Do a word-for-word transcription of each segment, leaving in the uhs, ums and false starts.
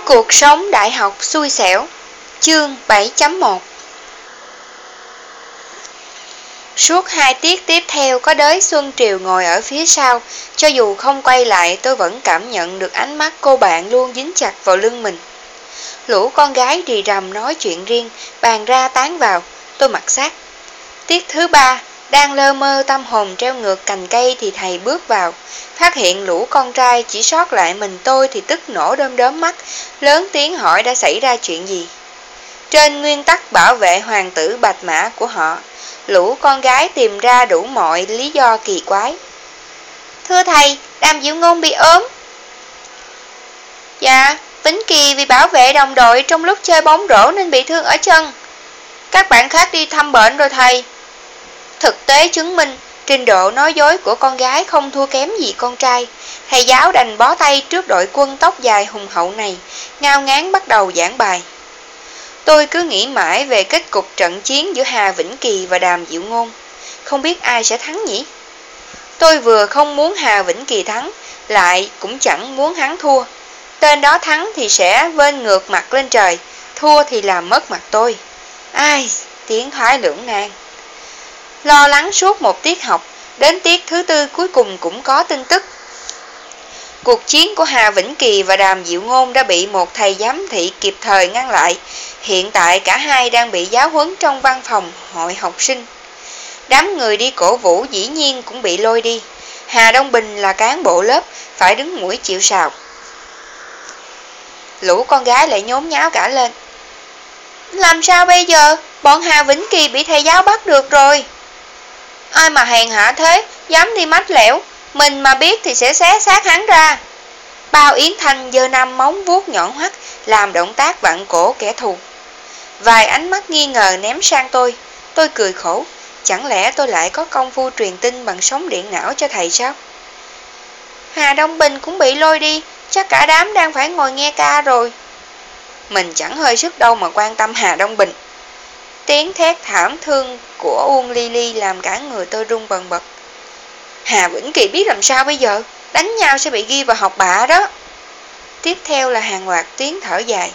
Cuộc sống đại học xui xẻo. Chương bảy chấm một. Suốt hai tiết tiếp theo có đới Xuân Triều ngồi ở phía sau, cho dù không quay lại tôi vẫn cảm nhận được ánh mắt cô bạn luôn dính chặt vào lưng mình. Lũ con gái rì rầm nói chuyện riêng, bàn ra tán vào, tôi mặc sát. Tiết thứ ba, đang lơ mơ tâm hồn treo ngược cành cây thì thầy bước vào, phát hiện lũ con trai chỉ sót lại mình tôi thì tức nổ đom đóm mắt, lớn tiếng hỏi đã xảy ra chuyện gì. Trên nguyên tắc bảo vệ hoàng tử bạch mã của họ, lũ con gái tìm ra đủ mọi lý do kỳ quái. Thưa thầy, Đàm Diệu Ngôn bị ốm. Dạ, Vĩnh Kỳ vì bảo vệ đồng đội trong lúc chơi bóng rổ nên bị thương ở chân. Các bạn khác đi thăm bệnh rồi thầy. Thực tế chứng minh, trình độ nói dối của con gái không thua kém gì con trai. Thầy giáo đành bó tay trước đội quân tóc dài hùng hậu này, ngao ngán bắt đầu giảng bài. Tôi cứ nghĩ mãi về kết cục trận chiến giữa Hà Vĩnh Kỳ và Đàm Diệu Ngôn. Không biết ai sẽ thắng nhỉ? Tôi vừa không muốn Hà Vĩnh Kỳ thắng, lại cũng chẳng muốn hắn thua. Tên đó thắng thì sẽ vênh ngược mặt lên trời, thua thì làm mất mặt tôi. Ai, tiến thoái lưỡng nan. Lo lắng suốt một tiết học, đến tiết thứ tư cuối cùng cũng có tin tức. Cuộc chiến của Hà Vĩnh Kỳ và Đàm Diệu Ngôn đã bị một thầy giám thị kịp thời ngăn lại. Hiện tại cả hai đang bị giáo huấn trong văn phòng hội học sinh. Đám người đi cổ vũ dĩ nhiên cũng bị lôi đi. Hà Đông Bình là cán bộ lớp, phải đứng mũi chịu sào. Lũ con gái lại nhốn nháo cả lên. Làm sao bây giờ? Bọn Hà Vĩnh Kỳ bị thầy giáo bắt được rồi. Ai mà hèn hạ thế, dám đi mách lẻo, mình mà biết thì sẽ xé xác hắn ra. Bao Yến Thanh giơ năm móng vuốt nhọn hoắt, làm động tác vặn cổ kẻ thù. Vài ánh mắt nghi ngờ ném sang tôi, tôi cười khổ, chẳng lẽ tôi lại có công phu truyền tin bằng sóng điện não cho thầy sao? Hà Đông Bình cũng bị lôi đi, chắc cả đám đang phải ngồi nghe ca rồi. Mình chẳng hơi sức đâu mà quan tâm Hà Đông Bình. Tiếng thét thảm thương của Uông Ly Ly làm cả người tôi run bần bật. Hà Vĩnh Kỳ biết làm sao bây giờ? Đánh nhau sẽ bị ghi vào học bạ đó. Tiếp theo là hàng loạt tiếng thở dài.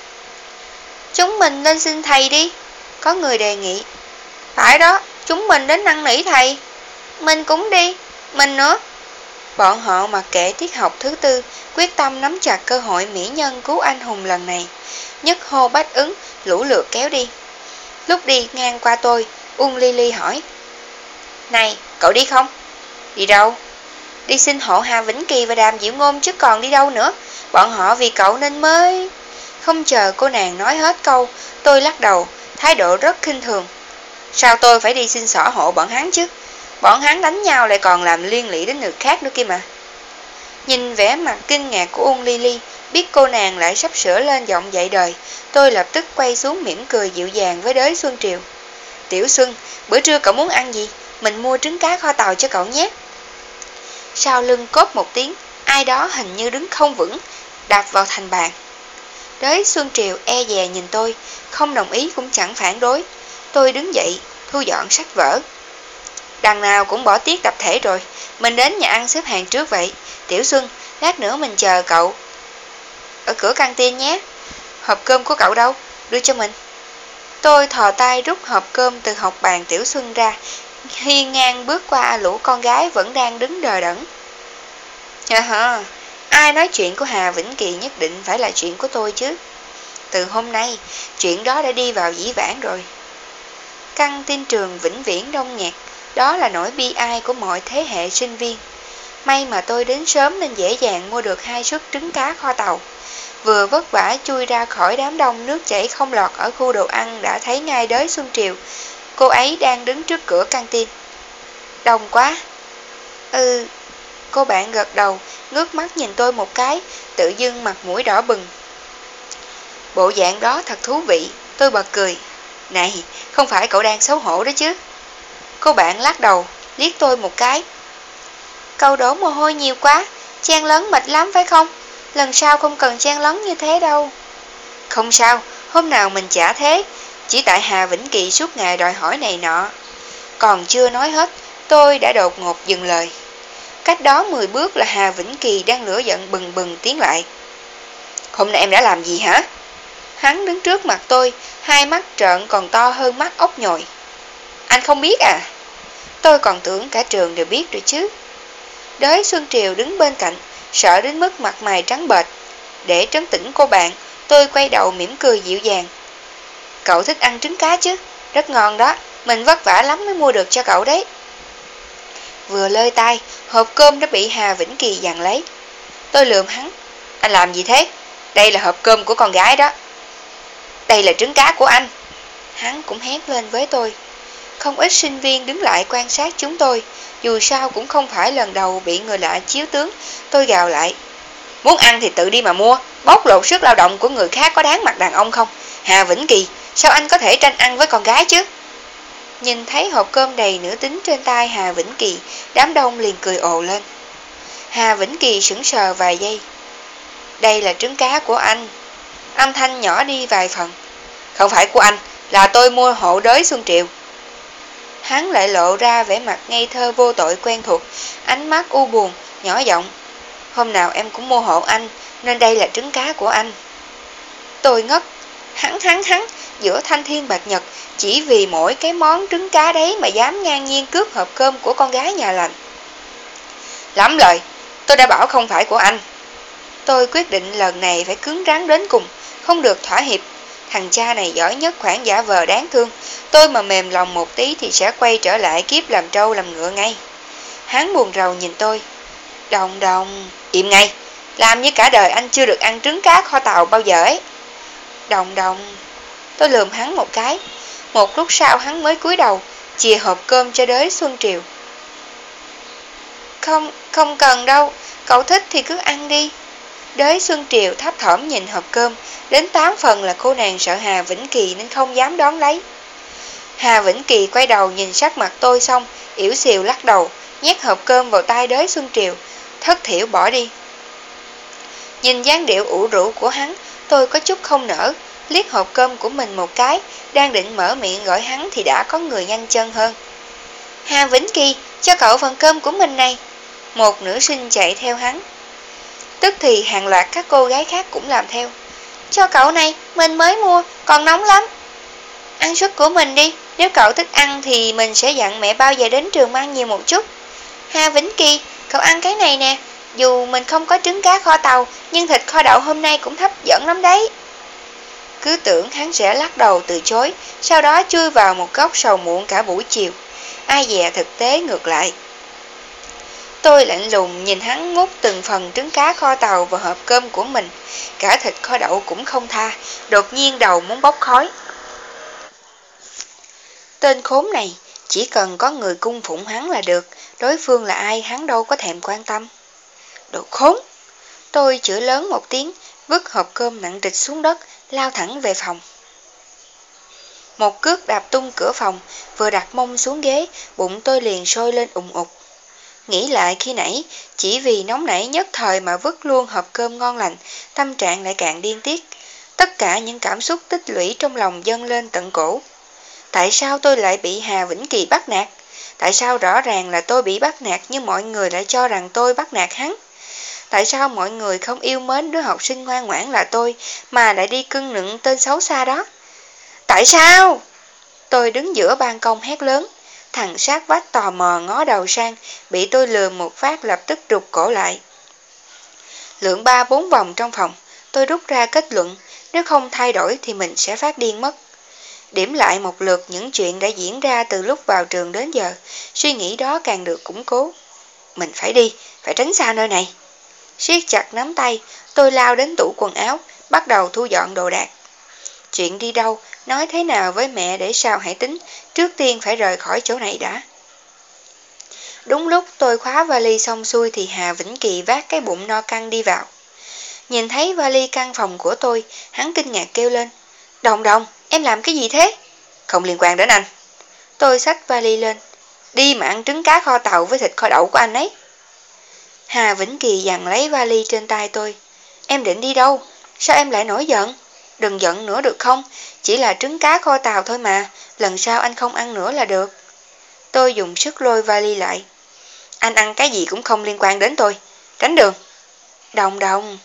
Chúng mình lên xin thầy đi. Có người đề nghị. Phải đó, chúng mình đến năn nỉ thầy. Mình cũng đi, mình nữa. Bọn họ mặc kệ tiết học thứ tư, quyết tâm nắm chặt cơ hội mỹ nhân cứu anh hùng lần này. Nhất hô bách ứng, lũ lượt kéo đi. Lúc đi ngang qua tôi, Uông Ly Ly hỏi. Này, cậu đi không? Đi đâu? Đi xin hộ Hà Vĩnh Kỳ và Đàm Diệu Ngôn chứ còn đi đâu nữa. Bọn họ vì cậu nên mới... Không chờ cô nàng nói hết câu, tôi lắc đầu, thái độ rất khinh thường. Sao tôi phải đi xin xỏ hộ bọn hắn chứ? Bọn hắn đánh nhau lại còn làm liên lụy đến người khác nữa kia mà. Nhìn vẻ mặt kinh ngạc của Uông Ly Ly, biết cô nàng lại sắp sửa lên giọng dạy đời, tôi lập tức quay xuống mỉm cười dịu dàng với đới Xuân Triều. Tiểu Xuân, bữa trưa cậu muốn ăn gì? Mình mua trứng cá kho tàu cho cậu nhé. Sau lưng cốp một tiếng, ai đó hình như đứng không vững, đạp vào thành bàn. Đới Xuân Triều e dè nhìn tôi, không đồng ý cũng chẳng phản đối. Tôi đứng dậy, thu dọn sách vở. Đằng nào cũng bỏ tiết tập thể rồi, mình đến nhà ăn xếp hàng trước vậy. Tiểu Xuân, lát nữa mình chờ cậu ở cửa căng tin nhé. Hộp cơm của cậu đâu? Đưa cho mình. Tôi thò tay rút hộp cơm từ hộc bàn Tiểu Xuân ra, hiên ngang bước qua lũ con gái vẫn đang đứng đờ đẫn. À hả, ai nói chuyện của Hà Vĩnh Kỳ nhất định phải là chuyện của tôi chứ. Từ hôm nay, chuyện đó đã đi vào dĩ vãng rồi. Căng tin trường vĩnh viễn đông nghẹt, đó là nỗi bi ai của mọi thế hệ sinh viên. May mà tôi đến sớm nên dễ dàng mua được hai suất trứng cá kho tàu. Vừa vất vả chui ra khỏi đám đông nước chảy không lọt ở khu đồ ăn đã thấy ngay đới Xuân Triều. Cô ấy đang đứng trước cửa căng tin. Đông quá. Ừ, cô bạn gật đầu, ngước mắt nhìn tôi một cái, tự dưng mặt mũi đỏ bừng. Bộ dạng đó thật thú vị, tôi bật cười. Này, không phải cậu đang xấu hổ đó chứ? Cô bạn lắc đầu, liếc tôi một cái. Cậu đổ mồ hôi nhiều quá, chen lấn mệt lắm phải không? Lần sau không cần chen lấn như thế đâu. Không sao, hôm nào mình chả thế. Chỉ tại Hà Vĩnh Kỳ suốt ngày đòi hỏi này nọ. Còn chưa nói hết, tôi đã đột ngột dừng lời. Cách đó mười bước là Hà Vĩnh Kỳ đang lửa giận bừng bừng tiến lại. Hôm nay em đã làm gì hả? Hắn đứng trước mặt tôi, hai mắt trợn còn to hơn mắt ốc nhồi. Anh không biết à? Tôi còn tưởng cả trường đều biết rồi chứ. Đới Xuân Triều đứng bên cạnh, sợ đến mức mặt mày trắng bệch. Để trấn tĩnh cô bạn, tôi quay đầu mỉm cười dịu dàng. Cậu thích ăn trứng cá chứ? Rất ngon đó, mình vất vả lắm mới mua được cho cậu đấy. Vừa lơi tay, hộp cơm đã bị Hà Vĩnh Kỳ giằng lấy. Tôi lườm hắn. Anh làm gì thế? Đây là hộp cơm của con gái đó. Đây là trứng cá của anh. Hắn cũng hét lên với tôi. Không ít sinh viên đứng lại quan sát chúng tôi. Dù sao cũng không phải lần đầu bị người lạ chiếu tướng. Tôi gào lại. Muốn ăn thì tự đi mà mua. Bóc lột sức lao động của người khác có đáng mặt đàn ông không? Hà Vĩnh Kỳ, sao anh có thể tranh ăn với con gái chứ? Nhìn thấy hộp cơm đầy nữ tính trên tay Hà Vĩnh Kỳ, đám đông liền cười ồ lên. Hà Vĩnh Kỳ sững sờ vài giây. Đây là trứng cá của anh. Âm thanh nhỏ đi vài phần. Không phải của anh, là tôi mua hộ Đới Xuân Triều. Hắn lại lộ ra vẻ mặt ngây thơ vô tội quen thuộc, ánh mắt u buồn, nhỏ giọng. Hôm nào em cũng mua hộ anh, nên đây là trứng cá của anh. Tôi ngất. Hắn hắn hắn, giữa thanh thiên bạch nhật, chỉ vì mỗi cái món trứng cá đấy mà dám ngang nhiên cướp hộp cơm của con gái nhà lành. Lắm lời, tôi đã bảo không phải của anh. Tôi quyết định lần này phải cứng rắn đến cùng, không được thỏa hiệp. Thằng cha này giỏi nhất khoản giả vờ đáng thương. Tôi mà mềm lòng một tí thì sẽ quay trở lại kiếp làm trâu làm ngựa ngay. Hắn buồn rầu nhìn tôi. Đồng đồng, im ngay. Làm như cả đời anh chưa được ăn trứng cá kho tàu bao giờ ấy. Đồng đồng. Tôi lườm hắn một cái. Một lúc sau hắn mới cúi đầu, chìa hộp cơm cho Đới Xuân Triều. Không, không cần đâu. Cậu thích thì cứ ăn đi. Đới Xuân Triều thấp thỏm nhìn hộp cơm. Đến tám phần là cô nàng sợ Hà Vĩnh Kỳ nên không dám đón lấy. Hà Vĩnh Kỳ quay đầu nhìn sắc mặt tôi xong, yểu xìu lắc đầu, nhét hộp cơm vào tay Đới Xuân Triều, thất thiểu bỏ đi. Nhìn dáng điệu ủ rũ của hắn, tôi có chút không nỡ, liếc hộp cơm của mình một cái, đang định mở miệng gọi hắn thì đã có người nhanh chân hơn. Hà Vĩnh Kỳ, cho cậu phần cơm của mình này. Một nữ sinh chạy theo hắn. Tức thì hàng loạt các cô gái khác cũng làm theo. Cho cậu này, mình mới mua, còn nóng lắm. Ăn suất của mình đi, nếu cậu thích ăn thì mình sẽ dặn mẹ bao giờ đến trường ăn nhiều một chút. Hà Vĩnh Kỳ, cậu ăn cái này nè, dù mình không có trứng cá kho tàu, nhưng thịt kho đậu hôm nay cũng hấp dẫn lắm đấy. Cứ tưởng hắn sẽ lắc đầu từ chối, sau đó chui vào một góc sầu muộn cả buổi chiều. Ai dè thực tế ngược lại. Tôi lạnh lùng nhìn hắn múc từng phần trứng cá kho tàu vào hộp cơm của mình, cả thịt kho đậu cũng không tha, đột nhiên đầu muốn bốc khói. Tên khốn này, chỉ cần có người cung phụng hắn là được, đối phương là ai hắn đâu có thèm quan tâm. Đồ khốn! Tôi chửi lớn một tiếng, vứt hộp cơm nặng trịch xuống đất, lao thẳng về phòng. Một cước đạp tung cửa phòng, vừa đặt mông xuống ghế, bụng tôi liền sôi lên ùng ục. Nghĩ lại khi nãy, chỉ vì nóng nảy nhất thời mà vứt luôn hộp cơm ngon lành, tâm trạng lại càng điên tiết. Tất cả những cảm xúc tích lũy trong lòng dâng lên tận cổ. Tại sao tôi lại bị Hà Vĩnh Kỳ bắt nạt? Tại sao rõ ràng là tôi bị bắt nạt nhưng mọi người lại cho rằng tôi bắt nạt hắn? Tại sao mọi người không yêu mến đứa học sinh ngoan ngoãn là tôi mà lại đi cưng nựng tên xấu xa đó? Tại sao? Tôi đứng giữa ban công hét lớn. Thằng sát vách tò mò ngó đầu sang, bị tôi lườm một phát lập tức rụt cổ lại. Lượn ba bốn vòng trong phòng, tôi rút ra kết luận, nếu không thay đổi thì mình sẽ phát điên mất. Điểm lại một lượt những chuyện đã diễn ra từ lúc vào trường đến giờ, suy nghĩ đó càng được củng cố. Mình phải đi, phải tránh xa nơi này. Siết chặt nắm tay, tôi lao đến tủ quần áo, bắt đầu thu dọn đồ đạc. Chuyện đi đâu, nói thế nào với mẹ để sao hãy tính, trước tiên phải rời khỏi chỗ này đã. Đúng lúc tôi khóa vali xong xuôi thì Hà Vĩnh Kỳ vác cái bụng no căng đi vào. Nhìn thấy vali căn phòng của tôi, hắn kinh ngạc kêu lên. Đồng đồng, em làm cái gì thế? Không liên quan đến anh. Tôi xách vali lên. Đi mà ăn trứng cá kho tàu với thịt kho đậu của anh ấy. Hà Vĩnh Kỳ giằng lấy vali trên tay tôi. Em định đi đâu? Sao em lại nổi giận? Đừng giận nữa được không? Chỉ là trứng cá kho tàu thôi mà. Lần sau anh không ăn nữa là được. Tôi dùng sức lôi vali lại. Anh ăn cái gì cũng không liên quan đến tôi. Tránh đường. Đồng đồng.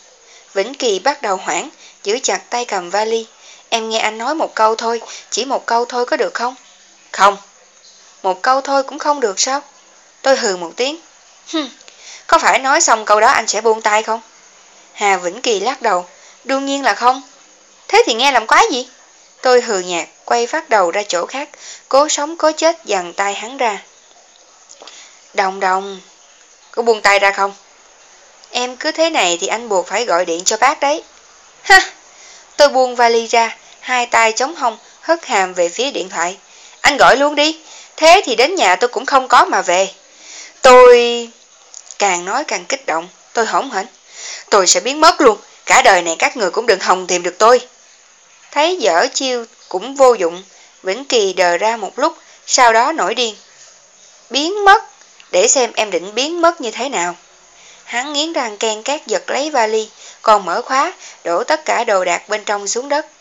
Vĩnh Kỳ bắt đầu hoảng, giữ chặt tay cầm vali. Em nghe anh nói một câu thôi, chỉ một câu thôi có được không? Không. Một câu thôi cũng không được sao? Tôi hừ một tiếng. Hừm, có phải nói xong câu đó anh sẽ buông tay không? Hà Vĩnh Kỳ lắc đầu. Đương nhiên là không. Thế thì nghe làm quái gì? Tôi hừ nhạt, quay phát đầu ra chỗ khác, cố sống cố chết giằng tay hắn ra. Đồng đồng, có buông tay ra không? Em cứ thế này thì anh buộc phải gọi điện cho bác đấy. Ha! Tôi buông vali ra, hai tay chống hông, hất hàm về phía điện thoại. Anh gọi luôn đi, thế thì đến nhà tôi cũng không có mà về. Tôi... Càng nói càng kích động, tôi hỗn hển. Tôi sẽ biến mất luôn, cả đời này các người cũng đừng hòng tìm được tôi. Thấy dở chiêu cũng vô dụng, Vĩnh Kỳ đờ ra một lúc, sau đó nổi điên. Biến mất? Để xem em định biến mất như thế nào. Hắn nghiến răng ken két giật lấy vali, còn mở khóa, đổ tất cả đồ đạc bên trong xuống đất.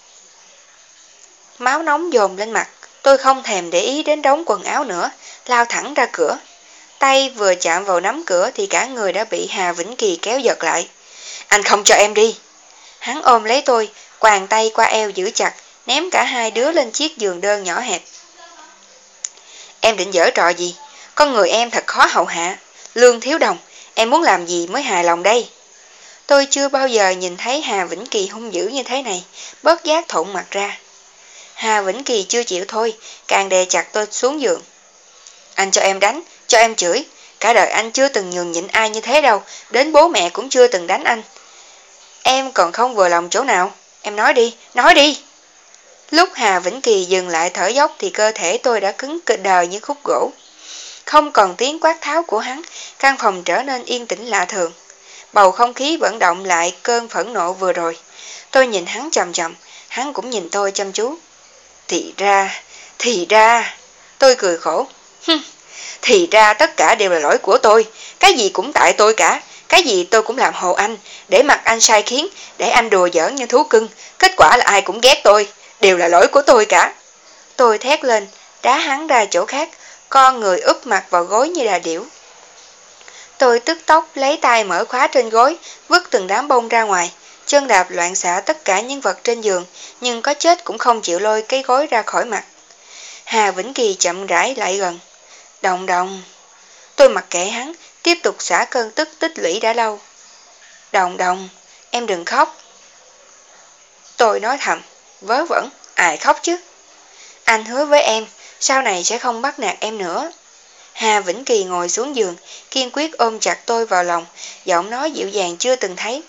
Máu nóng dồn lên mặt, tôi không thèm để ý đến đống quần áo nữa, lao thẳng ra cửa. Tay vừa chạm vào nắm cửa thì cả người đã bị Hà Vĩnh Kỳ kéo giật lại. Anh không cho em đi. Hắn ôm lấy tôi, quàng tay qua eo giữ chặt, ném cả hai đứa lên chiếc giường đơn nhỏ hẹp. Em định giở trò gì? Con người em thật khó hầu hạ. Lương Thiếu Đồng, em muốn làm gì mới hài lòng đây? Tôi chưa bao giờ nhìn thấy Hà Vĩnh Kỳ hung dữ như thế này, bớt giác thộn mặt ra. Hà Vĩnh Kỳ chưa chịu thôi, càng đè chặt tôi xuống giường. Anh cho em đánh, cho em chửi. Cả đời anh chưa từng nhường nhịn ai như thế đâu, đến bố mẹ cũng chưa từng đánh anh. Em còn không vừa lòng chỗ nào? Em nói đi, nói đi. Lúc Hà Vĩnh Kỳ dừng lại thở dốc thì cơ thể tôi đã cứng đờ như khúc gỗ. Không còn tiếng quát tháo của hắn, căn phòng trở nên yên tĩnh lạ thường. Bầu không khí vận động lại cơn phẫn nộ vừa rồi. Tôi nhìn hắn chầm chầm, hắn cũng nhìn tôi chăm chú. Thì ra, thì ra, tôi cười khổ. Thì ra tất cả đều là lỗi của tôi, cái gì cũng tại tôi cả, cái gì tôi cũng làm hồ anh, để mặt anh sai khiến, để anh đùa giỡn như thú cưng, kết quả là ai cũng ghét tôi, đều là lỗi của tôi cả. Tôi thét lên, đá hắn ra chỗ khác, con người úp mặt vào gối như đà điểu. Tôi tức tốc lấy tay mở khóa trên gối, vứt từng đám bông ra ngoài, chân đạp loạn xạ tất cả những vật trên giường, nhưng có chết cũng không chịu lôi cái gối ra khỏi mặt. Hà Vĩnh Kỳ chậm rãi lại gần. Đồng đồng. Tôi mặc kệ hắn, tiếp tục xả cơn tức tích lũy đã lâu. Đồng đồng, em đừng khóc. Tôi nói thầm, vớ vẩn, ai khóc chứ? Anh hứa với em, sau này sẽ không bắt nạt em nữa. Hà Vĩnh Kỳ ngồi xuống giường, kiên quyết ôm chặt tôi vào lòng, giọng nói dịu dàng chưa từng thấy.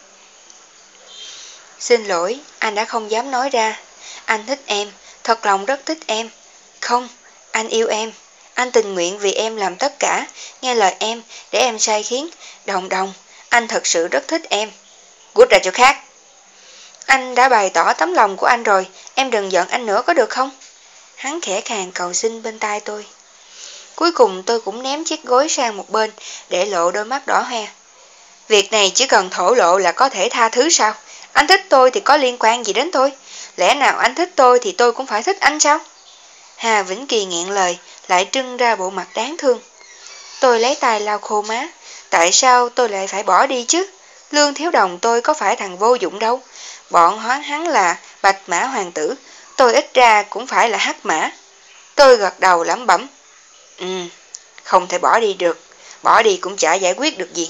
Xin lỗi, anh đã không dám nói ra. Anh thích em, thật lòng rất thích em. Không, anh yêu em. Anh tình nguyện vì em làm tất cả, nghe lời em, để em sai khiến. Đồng đồng, anh thật sự rất thích em. Cút ra chỗ khác. Anh đã bày tỏ tấm lòng của anh rồi, em đừng giận anh nữa có được không? Hắn khẽ khàng cầu xin bên tai tôi. Cuối cùng tôi cũng ném chiếc gối sang một bên, để lộ đôi mắt đỏ hoe. Việc này chỉ cần thổ lộ là có thể tha thứ sao? Anh thích tôi thì có liên quan gì đến tôi? Lẽ nào anh thích tôi thì tôi cũng phải thích anh sao? Hà Vĩnh Kỳ nghẹn lời, lại trưng ra bộ mặt đáng thương. Tôi lấy tay lau khô má. Tại sao tôi lại phải bỏ đi chứ? Lương Thiếu Đồng tôi có phải thằng vô dụng đâu. Bọn hoán hắn là bạch mã hoàng tử, tôi ít ra cũng phải là hắc mã. Tôi gật đầu lẩm bẩm. Ừ, không thể bỏ đi được. Bỏ đi cũng chả giải quyết được gì.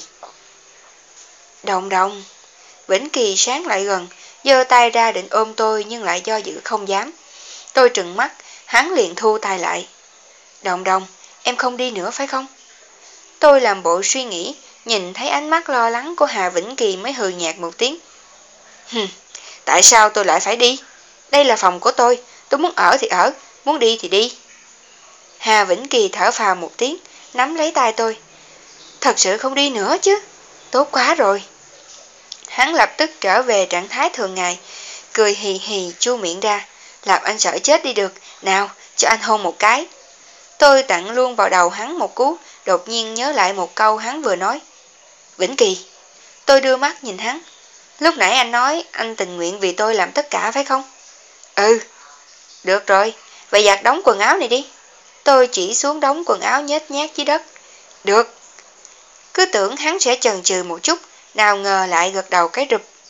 Đồng đồng. Vĩnh Kỳ sáng lại gần, giơ tay ra định ôm tôi nhưng lại do dự không dám. Tôi trừng mắt, hắn liền thu tay lại. Đồng đồng, em không đi nữa phải không? Tôi làm bộ suy nghĩ, nhìn thấy ánh mắt lo lắng của Hà Vĩnh Kỳ mới hừ nhạt một tiếng. Hừm, tại sao tôi lại phải đi? Đây là phòng của tôi, tôi muốn ở thì ở, muốn đi thì đi. Hà Vĩnh Kỳ thở phào một tiếng, nắm lấy tay tôi. Thật sự không đi nữa chứ? Tốt quá rồi. Hắn lập tức trở về trạng thái thường ngày, cười hì hì chu miệng ra, làm anh sợ chết đi được, nào, cho anh hôn một cái. Tôi tặng luôn vào đầu hắn một cú, đột nhiên nhớ lại một câu hắn vừa nói. Vĩnh Kỳ. Tôi đưa mắt nhìn hắn. Lúc nãy anh nói anh tình nguyện vì tôi làm tất cả phải không? Ừ. Được rồi, vậy giặt đống quần áo này đi. Tôi chỉ xuống đống quần áo nhếch nhác dưới đất. Được. Cứ tưởng hắn sẽ chần chừ một chút, nào ngờ lại gật đầu cái rụp.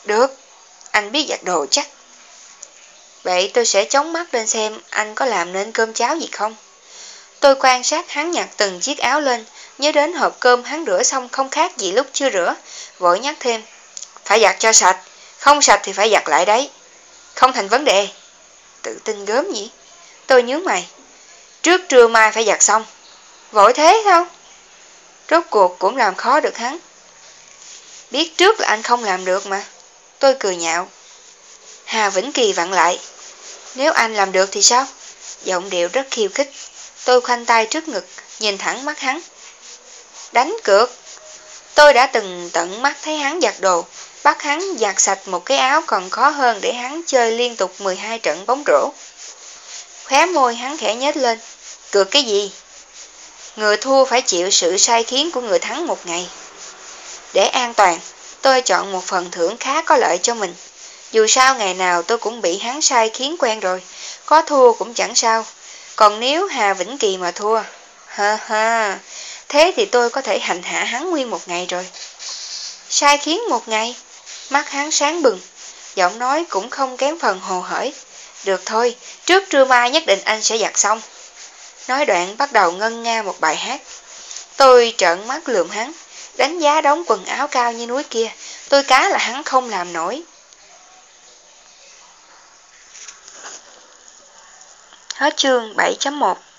Được, anh biết giặt đồ chắc. Vậy tôi sẽ chống mắt lên xem anh có làm nên cơm cháo gì không. Tôi quan sát hắn nhặt từng chiếc áo lên, nhớ đến hộp cơm hắn rửa xong không khác gì lúc chưa rửa, vội nhắc thêm. Phải giặt cho sạch, không sạch thì phải giặt lại đấy. Không thành vấn đề. Tự tin gớm nhỉ? Tôi nhướng mày. Trước trưa mai phải giặt xong. Vội thế sao? Rốt cuộc cũng làm khó được hắn. Biết trước là anh không làm được mà. Tôi cười nhạo. Hà Vĩnh Kỳ vặn lại. Nếu anh làm được thì sao? Giọng điệu rất khiêu khích. Tôi khoanh tay trước ngực, nhìn thẳng mắt hắn. Đánh cược. Tôi đã từng tận mắt thấy hắn giặt đồ, bắt hắn giặt sạch một cái áo còn khó hơn để hắn chơi liên tục mười hai trận bóng rổ. Khóe môi hắn khẽ nhếch lên. Cược cái gì? Người thua phải chịu sự sai khiến của người thắng một ngày. Để an toàn, tôi chọn một phần thưởng khá có lợi cho mình. Dù sao ngày nào tôi cũng bị hắn sai khiến quen rồi, có thua cũng chẳng sao. Còn nếu Hà Vĩnh Kỳ mà thua, ha ha, thế thì tôi có thể hành hạ hắn nguyên một ngày rồi. Sai khiến một ngày? Mắt hắn sáng bừng, giọng nói cũng không kém phần hồ hởi. Được thôi, trước trưa mai nhất định anh sẽ giặt xong. Nói đoạn bắt đầu ngân nga một bài hát. Tôi trợn mắt lườm hắn, đánh giá đống quần áo cao như núi kia, tôi cá là hắn không làm nổi. Hết chương bảy chấm một.